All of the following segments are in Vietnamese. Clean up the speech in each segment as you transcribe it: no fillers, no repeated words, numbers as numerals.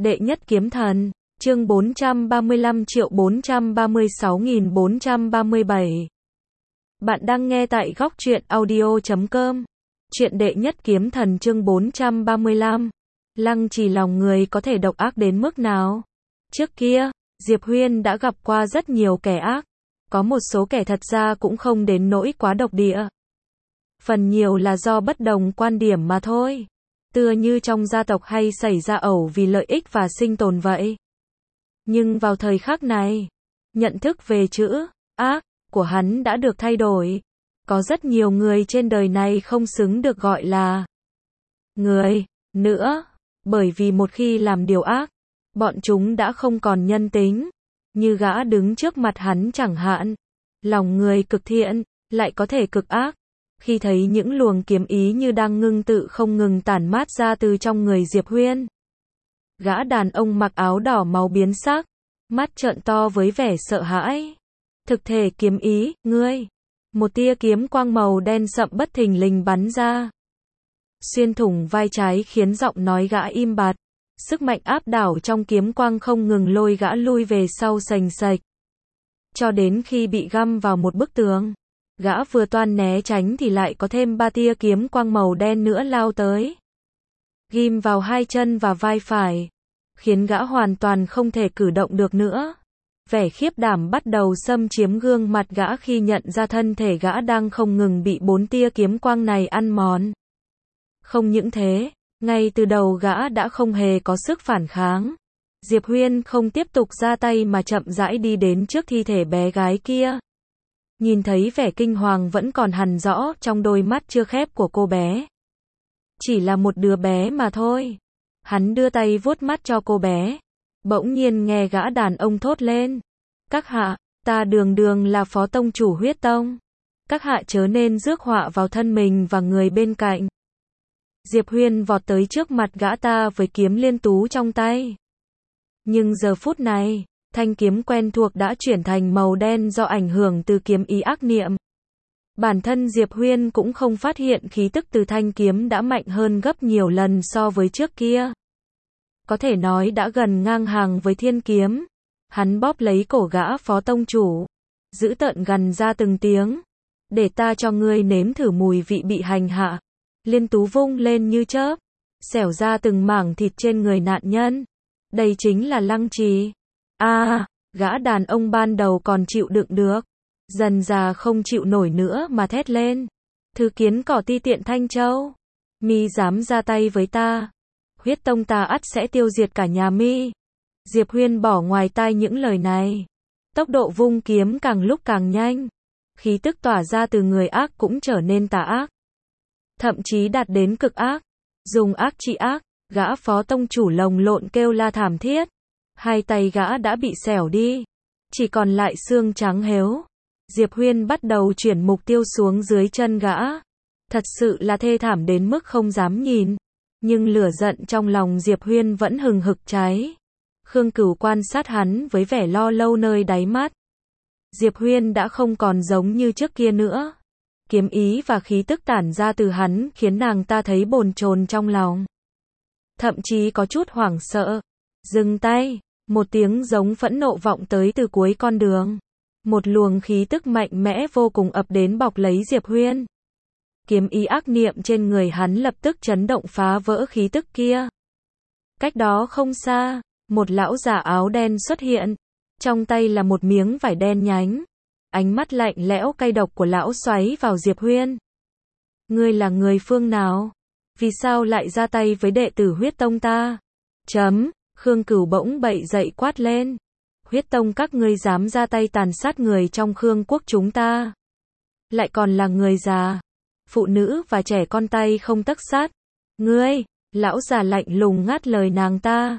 Đệ nhất kiếm thần, chương 435.436.437. Bạn đang nghe tại góc truyện audio.com. Chuyện đệ nhất kiếm thần chương 435. Lăng Trì lòng người có thể độc ác đến mức nào? Trước kia, Diệp Huyên đã gặp qua rất nhiều kẻ ác. Có một số kẻ thật ra cũng không đến nỗi quá độc địa. Phần nhiều là do bất đồng quan điểm mà thôi. Tựa như trong gia tộc hay xảy ra ẩu vì lợi ích và sinh tồn vậy. Nhưng vào thời khắc này, nhận thức về chữ ác của hắn đã được thay đổi. Có rất nhiều người trên đời này không xứng được gọi là người nữa, bởi vì một khi làm điều ác, bọn chúng đã không còn nhân tính. Như gã đứng trước mặt hắn chẳng hạn, lòng người cực thiện, lại có thể cực ác. Khi thấy những luồng kiếm ý như đang ngưng tự không ngừng tản mát ra từ trong người Diệp Huyên, gã đàn ông mặc áo đỏ máu biến sắc, mắt trợn to với vẻ sợ hãi. Thực thể kiếm ý, ngươi. Một tia kiếm quang màu đen sậm bất thình lình bắn ra, xuyên thủng vai trái khiến giọng nói gã im bặt. Sức mạnh áp đảo trong kiếm quang không ngừng lôi gã lui về sau sành sạch, cho đến khi bị găm vào một bức tường. Gã vừa toan né tránh thì lại có thêm 3 tia kiếm quang màu đen nữa lao tới, ghim vào hai chân và vai phải, khiến gã hoàn toàn không thể cử động được nữa. Vẻ khiếp đảm bắt đầu xâm chiếm gương mặt gã khi nhận ra thân thể gã đang không ngừng bị 4 tia kiếm quang này ăn mòn. Không những thế, ngay từ đầu gã đã không hề có sức phản kháng. Diệp Huyên không tiếp tục ra tay mà chậm rãi đi đến trước thi thể bé gái kia. Nhìn thấy vẻ kinh hoàng vẫn còn hằn rõ trong đôi mắt chưa khép của cô bé. Chỉ là một đứa bé mà thôi. Hắn đưa tay vuốt mắt cho cô bé. Bỗng nhiên nghe gã đàn ông thốt lên. Các hạ, ta đường đường là phó tông chủ huyết tông. Các hạ chớ nên rước họa vào thân mình và người bên cạnh. Diệp Huyên vọt tới trước mặt gã ta với kiếm liên tú trong tay. Nhưng giờ phút này, thanh kiếm quen thuộc đã chuyển thành màu đen do ảnh hưởng từ kiếm ý ác niệm. Bản thân Diệp Huyên cũng không phát hiện khí tức từ thanh kiếm đã mạnh hơn gấp nhiều lần so với trước kia. Có thể nói đã gần ngang hàng với thiên kiếm. Hắn bóp lấy cổ gã phó tông chủ, giữ tợn gằn ra từng tiếng. Để ta cho ngươi nếm thử mùi vị bị hành hạ. Liên tú vung lên như chớp, xẻo ra từng mảng thịt trên người nạn nhân. Đây chính là Lăng Trì. Gã đàn ông ban đầu còn chịu đựng được, dần dà không chịu nổi nữa mà thét lên. Thứ kiến cỏ ti tiện Thanh Châu, mi dám ra tay với ta, huyết tông ta ắt sẽ tiêu diệt cả nhà mi. Diệp Huyên bỏ ngoài tai những lời này, tốc độ vung kiếm càng lúc càng nhanh, khí tức tỏa ra từ người ác cũng trở nên tà ác, thậm chí đạt đến cực ác. Dùng ác trị ác, gã phó tông chủ lồng lộn kêu la thảm thiết. Hai tay gã đã bị xẻo đi, chỉ còn lại xương trắng héo. Diệp Huyên bắt đầu chuyển mục tiêu xuống dưới chân gã. Thật sự là thê thảm đến mức không dám nhìn. Nhưng lửa giận trong lòng Diệp Huyên vẫn hừng hực cháy. Khương Cửu quan sát hắn với vẻ lo lâu nơi đáy mắt. Diệp Huyên đã không còn giống như trước kia nữa. Kiếm ý và khí tức tản ra từ hắn khiến nàng ta thấy bồn chồn trong lòng, thậm chí có chút hoảng sợ. Dừng tay. Một tiếng giống phẫn nộ vọng tới từ cuối con đường. Một luồng khí tức mạnh mẽ vô cùng ập đến bọc lấy Diệp Huyên. Kiếm ý ác niệm trên người hắn lập tức chấn động phá vỡ khí tức kia. Cách đó không xa, một lão già áo đen xuất hiện. Trong tay là một miếng vải đen nhánh. Ánh mắt lạnh lẽo cay độc của lão xoáy vào Diệp Huyên. Ngươi là người phương nào? Vì sao lại ra tay với đệ tử huyết tông ta? Khương Cửu bỗng bậy dậy quát lên. Huyết tông các ngươi dám ra tay tàn sát người trong Khương quốc chúng ta. Lại còn là người già, phụ nữ và trẻ con tay không tấc sắt. Ngươi, lão già lạnh lùng ngắt lời nàng ta.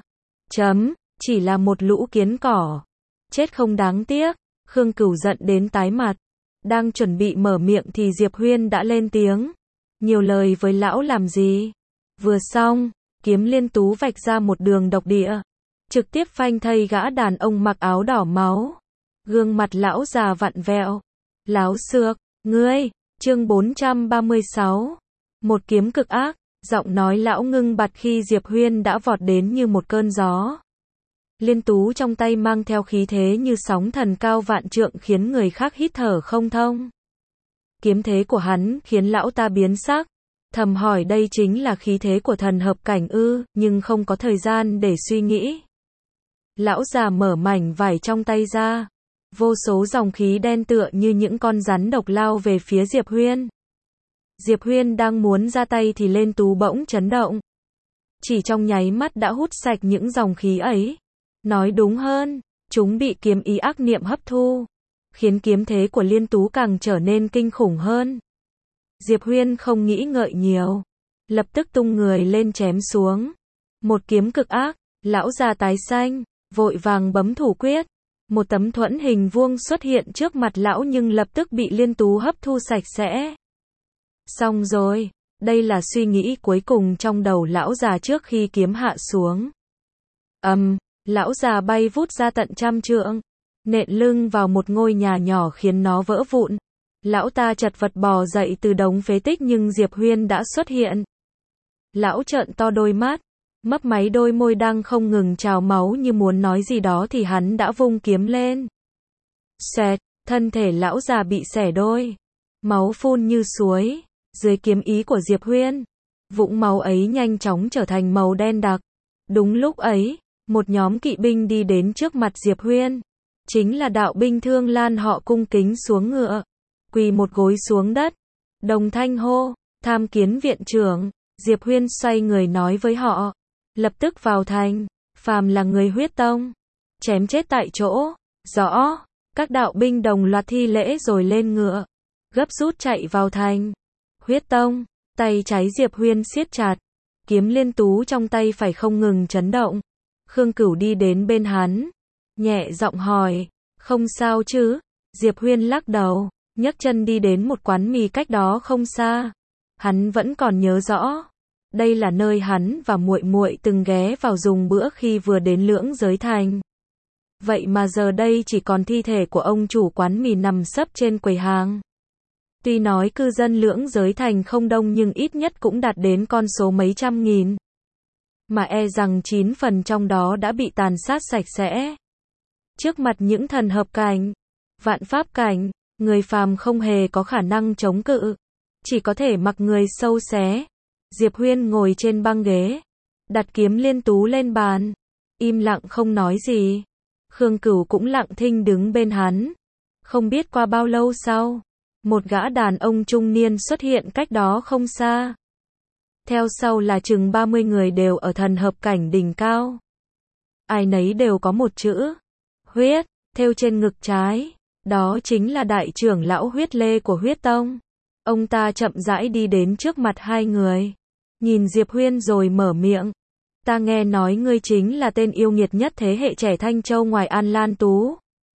Chỉ là một lũ kiến cỏ. Chết không đáng tiếc. Khương Cửu giận đến tái mặt. Đang chuẩn bị mở miệng thì Diệp Huyên đã lên tiếng. Nhiều lời với lão làm gì? Vừa xong, kiếm liên tú vạch ra một đường độc địa, trực tiếp phanh thây gã đàn ông mặc áo đỏ máu. Gương mặt lão già vặn vẹo. Láo xược, ngươi, chương 436. Một kiếm cực ác, Giọng nói lão ngưng bặt khi Diệp Huyên đã vọt đến như một cơn gió. Liên tú trong tay mang theo khí thế như sóng thần cao vạn trượng khiến người khác hít thở không thông. Kiếm thế của hắn khiến lão ta biến sắc, thầm hỏi đây chính là khí thế của thần hợp cảnh ư, nhưng không có thời gian để suy nghĩ. Lão già mở mảnh vải trong tay ra, vô số dòng khí đen tựa như những con rắn độc lao về phía Diệp Huyên. Diệp Huyên đang muốn ra tay thì Liên tú bỗng chấn động. Chỉ trong nháy mắt đã hút sạch những dòng khí ấy. Nói đúng hơn, chúng bị kiếm ý ác niệm hấp thu, khiến kiếm thế của Liên tú càng trở nên kinh khủng hơn. Diệp Huyên không nghĩ ngợi nhiều, lập tức tung người lên chém xuống. Một kiếm cực ác, lão già tái xanh, vội vàng bấm thủ quyết. Một tấm thuẫn hình vuông xuất hiện trước mặt lão nhưng lập tức bị Liên tú hấp thu sạch sẽ. Xong rồi, đây là suy nghĩ cuối cùng trong đầu lão già trước khi kiếm hạ xuống. Lão già bay vút ra tận trăm trượng, nện lưng vào một ngôi nhà nhỏ khiến nó vỡ vụn. Lão ta chật vật bò dậy từ đống phế tích nhưng Diệp Huyên đã xuất hiện. Lão trợn to đôi mắt, mấp máy đôi môi đang không ngừng trào máu như muốn nói gì đó thì hắn đã vung kiếm lên. Xoẹt, thân thể lão già bị xẻ đôi, máu phun như suối. Dưới kiếm ý của Diệp Huyên, vũng máu ấy nhanh chóng trở thành màu đen đặc. Đúng lúc ấy, một nhóm kỵ binh đi đến trước mặt Diệp Huyên. Chính là đạo binh Thương Lan họ cung kính xuống ngựa, quỳ một gối xuống đất. Đồng thanh hô, tham kiến viện trưởng. Diệp Huyên xoay người nói với họ, lập tức vào thành, phàm là người Huyết Tông, chém chết tại chỗ. Rõ, các đạo binh đồng loạt thi lễ rồi lên ngựa, gấp rút chạy vào thành. Huyết Tông, tay trái Diệp Huyên siết chặt, kiếm Liên tú trong tay phải không ngừng chấn động. Khương Cửu đi đến bên hắn, nhẹ giọng hỏi, không sao chứ? Diệp Huyên lắc đầu, nhấc chân đi đến một quán mì cách đó không xa. Hắn vẫn còn nhớ rõ, đây là nơi hắn và muội muội từng ghé vào dùng bữa khi vừa đến Lưỡng Giới Thành. Vậy mà giờ đây chỉ còn thi thể của ông chủ quán mì nằm sấp trên quầy hàng. Tuy nói cư dân Lưỡng Giới Thành không đông nhưng ít nhất cũng đạt đến con số mấy trăm nghìn. Mà e rằng 9 phần trong đó đã bị tàn sát sạch sẽ. Trước mặt những thần hợp cảnh, vạn pháp cảnh, người phàm không hề có khả năng chống cự, chỉ có thể mặc người sâu xé. Diệp Huyên ngồi trên băng ghế, đặt kiếm Liên tú lên bàn, im lặng không nói gì. Khương Cửu cũng lặng thinh đứng bên hắn. Không biết qua bao lâu sau, một gã đàn ông trung niên xuất hiện cách đó không xa. Theo sau là chừng 30 người đều ở thần hợp cảnh đỉnh cao. Ai nấy đều có một chữ huyết thêu trên ngực trái. Đó chính là đại trưởng lão Huyết Lê của Huyết Tông. Ông ta chậm rãi đi đến trước mặt hai người, nhìn Diệp Huyên rồi mở miệng. Ta nghe nói ngươi chính là tên yêu nghiệt nhất thế hệ trẻ Thanh Châu ngoài An Lan Tú.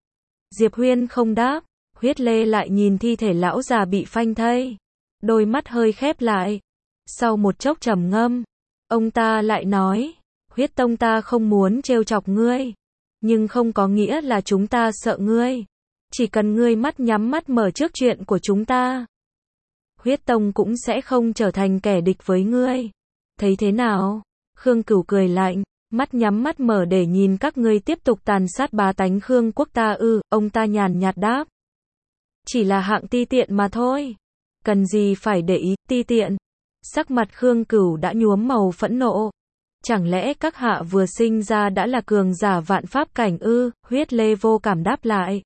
Diệp Huyên không đáp. Huyết Lê lại nhìn thi thể lão già bị phanh thây, đôi mắt hơi khép lại. Sau một chốc trầm ngâm, ông ta lại nói, Huyết Tông ta không muốn trêu chọc ngươi, nhưng không có nghĩa là chúng ta sợ ngươi. Chỉ cần ngươi mắt nhắm mắt mở trước chuyện của chúng ta, Huyết Tông cũng sẽ không trở thành kẻ địch với ngươi. Thấy thế nào? Khương Cửu cười lạnh, mắt nhắm mắt mở để nhìn các ngươi tiếp tục tàn sát bá tánh Khương quốc ta ư? Ông ta nhàn nhạt đáp. Chỉ là hạng ti tiện mà thôi. Cần gì phải để ý, ti tiện. Sắc mặt Khương Cửu đã nhuốm màu phẫn nộ. Chẳng lẽ các hạ vừa sinh ra đã là cường giả vạn pháp cảnh ư? Huyết Lê vô cảm đáp lại.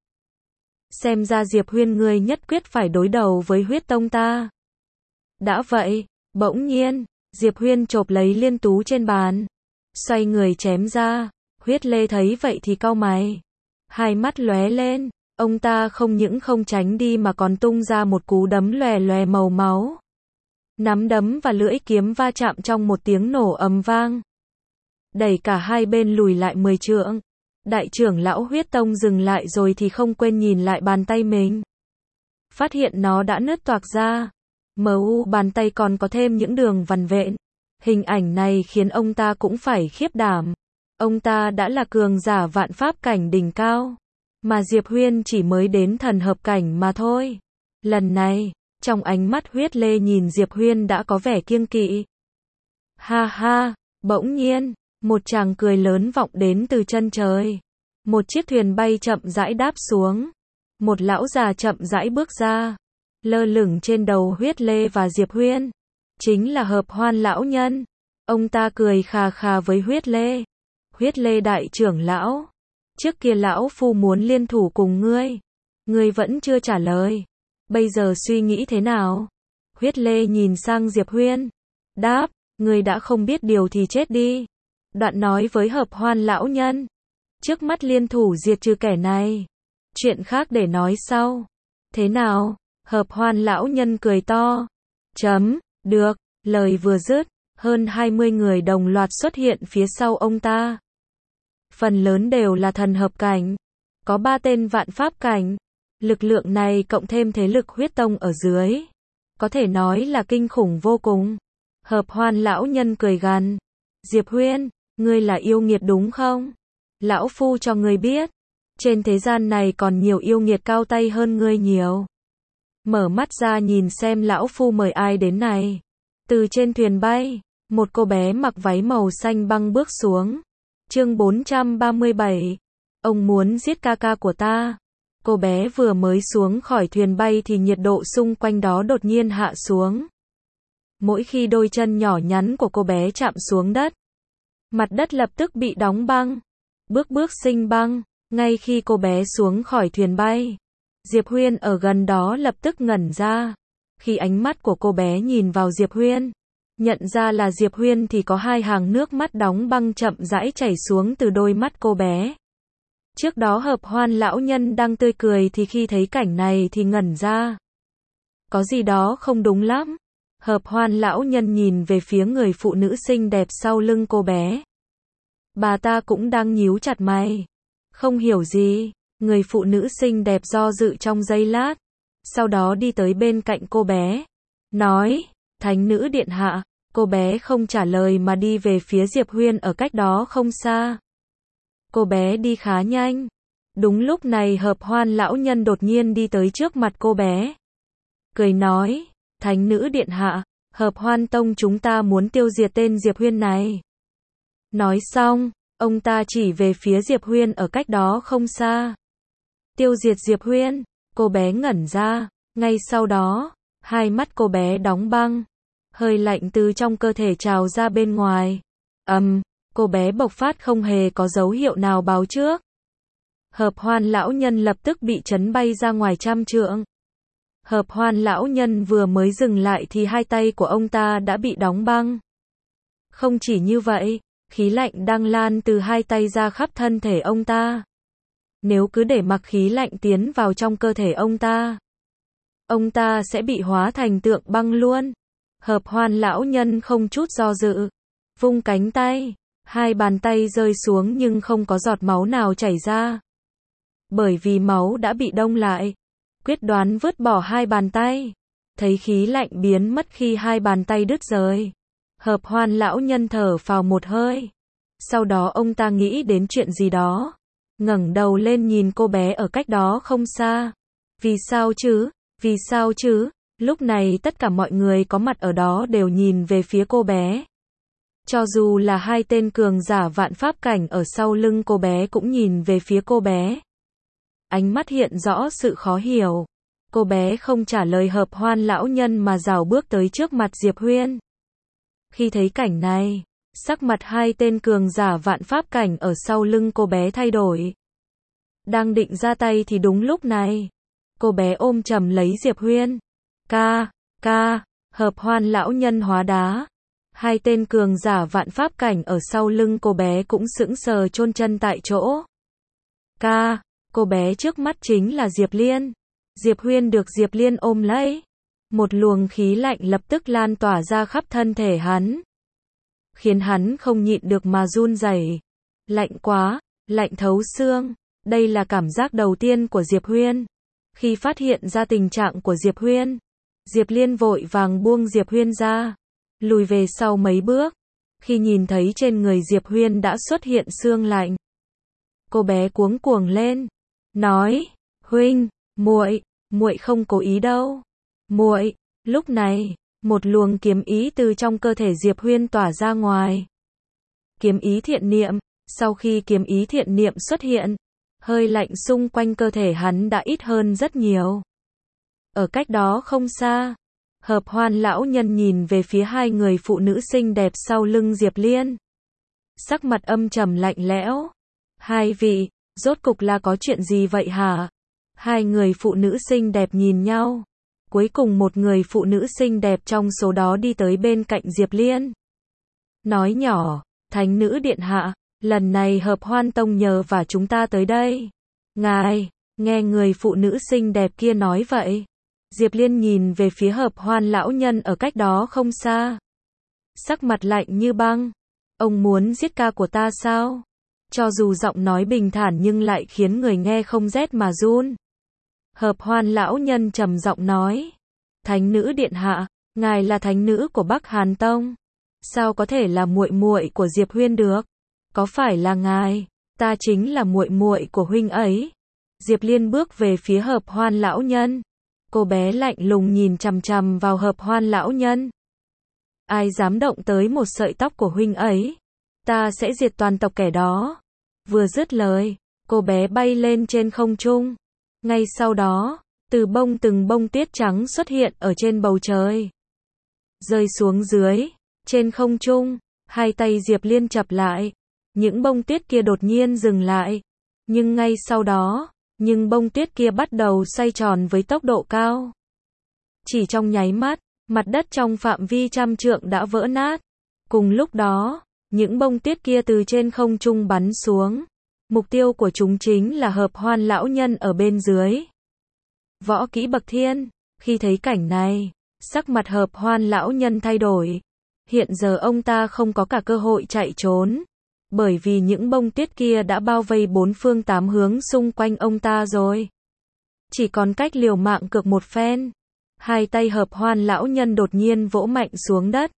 Xem ra Diệp Huyên ngươi nhất quyết phải đối đầu với Huyết Tông ta. Đã vậy, bỗng nhiên, Diệp Huyên chộp lấy Liên tú trên bàn, xoay người chém ra. Huyết Lê thấy vậy thì cau mày, hai mắt lóe lên. Ông ta không những không tránh đi mà còn tung ra một cú đấm lòe lòe màu máu. Nắm đấm và lưỡi kiếm va chạm trong một tiếng nổ ầm vang, đẩy cả hai bên lùi lại 10 trượng. Đại trưởng lão Huyết Tông dừng lại rồi thì không quên nhìn lại bàn tay mình. Phát hiện nó đã nứt toạc ra. Bàn tay còn có thêm những đường vằn vện. Hình ảnh này khiến ông ta cũng phải khiếp đảm. Ông ta đã là cường giả vạn pháp cảnh đỉnh cao, mà Diệp Huyên chỉ mới đến thần hợp cảnh mà thôi. Lần này, trong ánh mắt Huyết Lê nhìn Diệp Huyên đã có vẻ kiêng kỵ. Ha ha, bỗng nhiên, một tràng cười lớn vọng đến từ chân trời. Một chiếc thuyền bay chậm rãi đáp xuống. Một lão già chậm rãi bước ra. Lơ lửng trên đầu Huyết Lê và Diệp Huyên. Chính là Hợp Hoan lão nhân. Ông ta cười khà khà với Huyết Lê. Huyết Lê đại trưởng lão. Trước kia lão phu muốn liên thủ cùng ngươi. Ngươi vẫn chưa trả lời. Bây giờ suy nghĩ thế nào? Huyết Lê nhìn sang Diệp Huyên. Đáp, ngươi đã không biết điều thì chết đi. Đoạn nói với Hợp Hoan lão nhân. Trước mắt liên thủ diệt trừ kẻ này. Chuyện khác để nói sau. Thế nào? Hợp Hoan lão nhân cười to. Được, lời vừa dứt, hơn 20 người đồng loạt xuất hiện phía sau ông ta. Phần lớn đều là thần hợp cảnh. Có 3 tên vạn pháp cảnh. Lực lượng này cộng thêm thế lực huyết tông ở dưới. Có thể nói là kinh khủng vô cùng. Hợp Hoan lão nhân cười gằn. Diệp Huyên, ngươi là yêu nghiệt đúng không? Lão phu cho ngươi biết. Trên thế gian này còn nhiều yêu nghiệt cao tay hơn ngươi nhiều. Mở mắt ra nhìn xem lão phu mời ai đến này. Từ trên thuyền bay, một cô bé mặc váy màu xanh băng bước xuống. Chương 437. Ông muốn giết ca ca của ta. Cô bé vừa mới xuống khỏi thuyền bay thì nhiệt độ xung quanh đó đột nhiên hạ xuống. Mỗi khi đôi chân nhỏ nhắn của cô bé chạm xuống đất, mặt đất lập tức bị đóng băng. Bước bước sinh băng. Ngay khi cô bé xuống khỏi thuyền bay, Diệp Huyên ở gần đó lập tức ngẩn ra. Khi ánh mắt của cô bé nhìn vào Diệp Huyên, nhận ra là Diệp Huyên thì có 2 hàng nước mắt đóng băng chậm rãi chảy xuống từ đôi mắt cô bé. Trước đó Hợp Hoan lão nhân đang tươi cười thì khi thấy cảnh này thì ngẩn ra. Có gì đó không đúng lắm. Hợp Hoan lão nhân nhìn về phía người phụ nữ xinh đẹp sau lưng cô bé. Bà ta cũng đang nhíu chặt mày. Không hiểu gì, người phụ nữ xinh đẹp do dự trong giây lát. Sau đó đi tới bên cạnh cô bé. Nói, Thánh nữ điện hạ. Cô bé không trả lời mà đi về phía Diệp Huyên ở cách đó không xa. Cô bé đi khá nhanh. Đúng lúc này Hợp Hoan lão nhân đột nhiên đi tới trước mặt cô bé. Cười nói, Thánh nữ điện hạ, Hợp Hoan tông chúng ta muốn tiêu diệt tên Diệp Huyên này. Nói xong, ông ta chỉ về phía Diệp Huyên ở cách đó không xa. Tiêu diệt Diệp Huyên, cô bé ngẩn ra, ngay sau đó, 2 mắt cô bé đóng băng. Hơi lạnh từ trong cơ thể trào ra bên ngoài. Cô bé bộc phát không hề có dấu hiệu nào báo trước. Hợp Hoan lão nhân lập tức bị chấn bay ra ngoài 100 trượng. Hợp Hoan lão nhân vừa mới dừng lại thì 2 tay của ông ta đã bị đóng băng. Không chỉ như vậy, khí lạnh đang lan từ 2 tay ra khắp thân thể ông ta. Nếu cứ để mặc khí lạnh tiến vào trong cơ thể ông ta sẽ bị hóa thành tượng băng luôn. Hợp Hoan lão nhân không chút do dự, vung cánh tay, 2 bàn tay rơi xuống nhưng không có giọt máu nào chảy ra. Bởi vì máu đã bị đông lại, quyết đoán vứt bỏ 2 bàn tay. Thấy khí lạnh biến mất khi 2 bàn tay đứt rời. Hợp Hoan lão nhân thở phào một hơi. Sau đó ông ta nghĩ đến chuyện gì đó. Ngẩng đầu lên nhìn cô bé ở cách đó không xa. Vì sao chứ? Vì sao chứ? Lúc này tất cả mọi người có mặt ở đó đều nhìn về phía cô bé. Cho dù là 2 tên cường giả vạn pháp cảnh ở sau lưng cô bé cũng nhìn về phía cô bé. Ánh mắt hiện rõ sự khó hiểu. Cô bé không trả lời Hợp Hoan lão nhân mà rảo bước tới trước mặt Diệp Huyên. Khi thấy cảnh này, sắc mặt 2 tên cường giả vạn pháp cảnh ở sau lưng cô bé thay đổi. Đang định ra tay thì đúng lúc này, cô bé ôm chầm lấy Diệp Huyên. Ca, Hợp Hoan lão nhân hóa đá. 2 tên cường giả vạn pháp cảnh ở sau lưng cô bé cũng sững sờ chôn chân tại chỗ. Cô bé trước mắt chính là Diệp Liên. Diệp Huyên được Diệp Liên ôm lấy. Một luồng khí lạnh lập tức lan tỏa ra khắp thân thể hắn, khiến hắn không nhịn được mà run rẩy. Lạnh quá, lạnh thấu xương. Đây là cảm giác đầu tiên của Diệp Huyên. Khi phát hiện ra tình trạng của Diệp Huyên, Diệp Liên vội vàng buông Diệp Huyên ra, lùi về sau mấy bước. Khi nhìn thấy trên người Diệp Huyên đã xuất hiện xương lạnh, cô bé cuống cuồng lên, nói: "Huynh, muội không cố ý đâu." "Muội." Lúc này, Một luồng kiếm ý từ trong cơ thể Diệp Huyên tỏa ra ngoài. Kiếm ý thiện niệm. Sau khi kiếm ý thiện niệm xuất hiện, hơi lạnh xung quanh cơ thể hắn đã ít hơn rất nhiều. Ở cách đó không xa, Hợp Hoan lão nhân nhìn về phía hai người phụ nữ xinh đẹp sau lưng Diệp Liên. Sắc mặt âm trầm lạnh lẽo. Hai vị, rốt cục là có chuyện gì vậy hả? Hai người phụ nữ xinh đẹp nhìn nhau. Cuối cùng một người phụ nữ xinh đẹp trong số đó đi tới bên cạnh Diệp Liên. Nói nhỏ, Thánh nữ điện hạ, lần này Hợp Hoan tông nhờ và chúng ta tới đây. Ngài, nghe người phụ nữ xinh đẹp kia nói vậy. Diệp Liên nhìn về phía Hợp Hoan lão nhân ở cách đó không xa. Sắc mặt lạnh như băng. Ông muốn giết ca của ta sao? Cho dù giọng nói bình thản nhưng lại khiến người nghe không rét mà run. Hợp Hoan lão nhân trầm giọng nói. Thánh nữ điện hạ, ngài là thánh nữ của Bắc Hàn Tông. Sao có thể là muội muội của Diệp Huyên được? Có phải là ngài? Ta chính là muội muội của huynh ấy. Diệp Liên bước về phía Hợp Hoan lão nhân. Cô bé lạnh lùng nhìn chằm chằm vào Hợp Hoan lão nhân. Ai dám động tới một sợi tóc của huynh ấy, ta sẽ diệt toàn tộc kẻ đó. Vừa dứt lời, cô bé bay lên trên không trung. Ngay sau đó, từng bông tuyết trắng xuất hiện ở trên bầu trời. Rơi xuống dưới, trên không trung, hai tay Diệp Liên chập lại. Những bông tuyết kia đột nhiên dừng lại. Nhưng ngay sau đó, những bông tuyết kia bắt đầu xoay tròn với tốc độ cao. Chỉ trong nháy mắt, mặt đất trong phạm vi trăm trượng đã vỡ nát. Cùng lúc đó, những bông tuyết kia từ trên không trung bắn xuống. Mục tiêu của chúng chính là Hợp Hoan lão nhân ở bên dưới. Võ kỹ bậc thiên. Khi thấy cảnh này, sắc mặt Hợp Hoan lão nhân thay đổi. Hiện giờ ông ta không có cả cơ hội chạy trốn. Bởi vì những bông tuyết kia đã bao vây bốn phương tám hướng xung quanh ông ta rồi. Chỉ còn cách liều mạng cược một phen. Hai tay Hợp Hoan lão nhân đột nhiên vỗ mạnh xuống đất.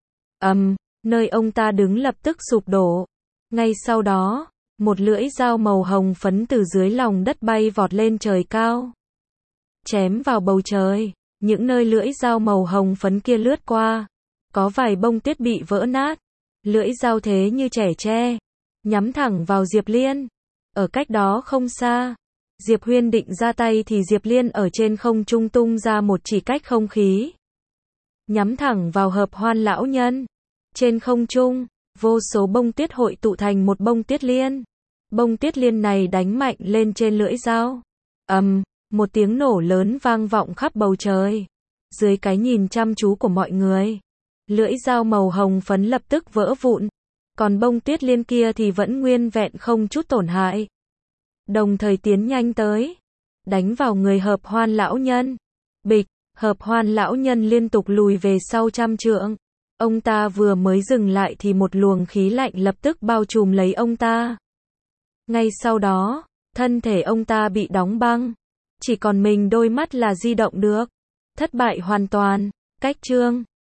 Nơi ông ta đứng lập tức sụp đổ. Ngay sau đó, một lưỡi dao màu hồng phấn từ dưới lòng đất bay vọt lên trời cao. Chém vào bầu trời, những nơi lưỡi dao màu hồng phấn kia lướt qua. Có vài bông tuyết bị vỡ nát. Lưỡi dao thế như chẻ tre, nhắm thẳng vào Diệp Liên. Ở cách đó không xa, Diệp Huyên định ra tay thì Diệp Liên ở trên không trung tung ra một chỉ cách không khí. Nhắm thẳng vào Hợp Hoan lão nhân. Trên không trung, vô số bông tuyết hội tụ thành một bông tuyết liên. Bông tuyết liên này đánh mạnh lên trên lưỡi dao. Một tiếng nổ lớn vang vọng khắp bầu trời. Dưới cái nhìn chăm chú của mọi người, lưỡi dao màu hồng phấn lập tức vỡ vụn. Còn bông tuyết liên kia thì vẫn nguyên vẹn không chút tổn hại. Đồng thời tiến nhanh tới, đánh vào người Hợp Hoan lão nhân. Bịch, Hợp Hoan lão nhân liên tục lùi về sau trăm trượng. Ông ta vừa mới dừng lại thì một luồng khí lạnh lập tức bao trùm lấy ông ta. Ngay sau đó, thân thể ông ta bị đóng băng. Chỉ còn mình đôi mắt là di động được. Thất bại hoàn toàn. Cách chương